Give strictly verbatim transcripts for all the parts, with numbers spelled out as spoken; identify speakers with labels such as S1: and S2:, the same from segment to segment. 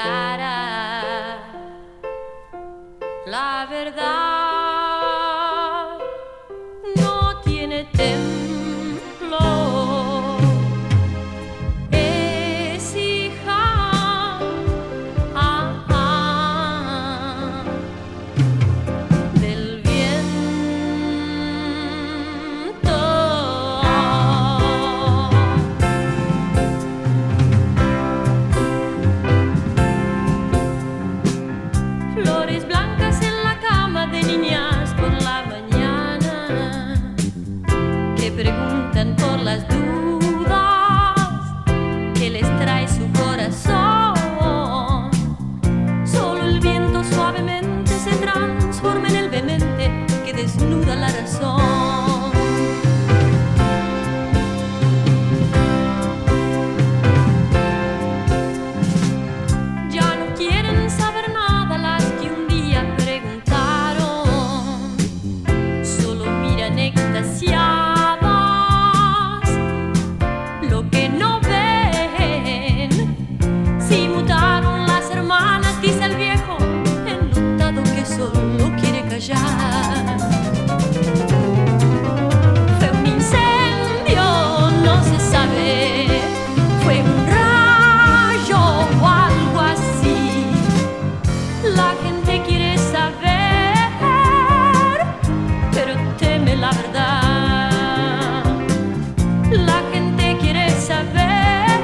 S1: clara. La verdad no tiene templo. Es hija ah, ah, del viento. Flores blancas en la cama de niñas por la mañana que preguntan por las dudas que les trae su corazón. Solo el viento suavemente se transforma en el vehemente que desnuda la razón. Ya no quieren saber nada las que un día preguntaron, solo miran extasiadas lo que no ven. Si mutaron las hermanas, dice el viejo enlutado que solo quiere callar. Fue un incendio, no se sabe, fue un rayo o algo así. La gente quiere saber, pero teme la verdad. La gente quiere saber,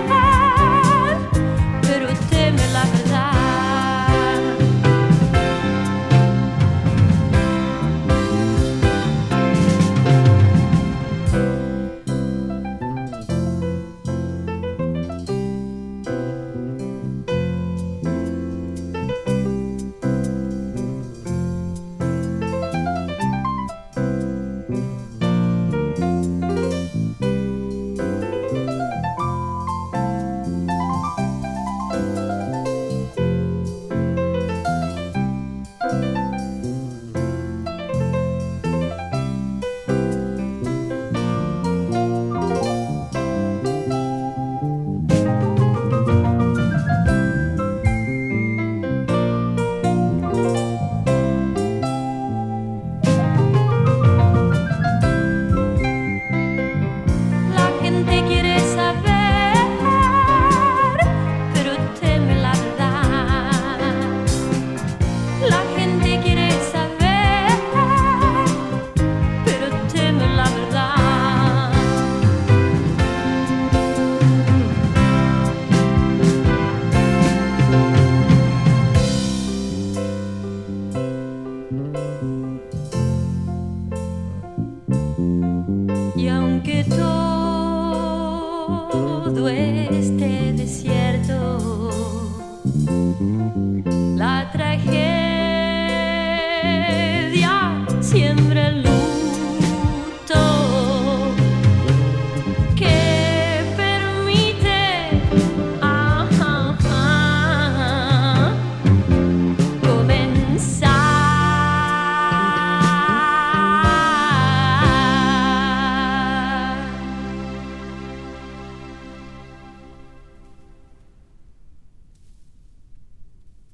S1: pero teme la verdad. La gente quiere saber, pero teme la verdad. La gente quiere saber, pero teme la verdad. Y aunque todo esté desierto, la tragedia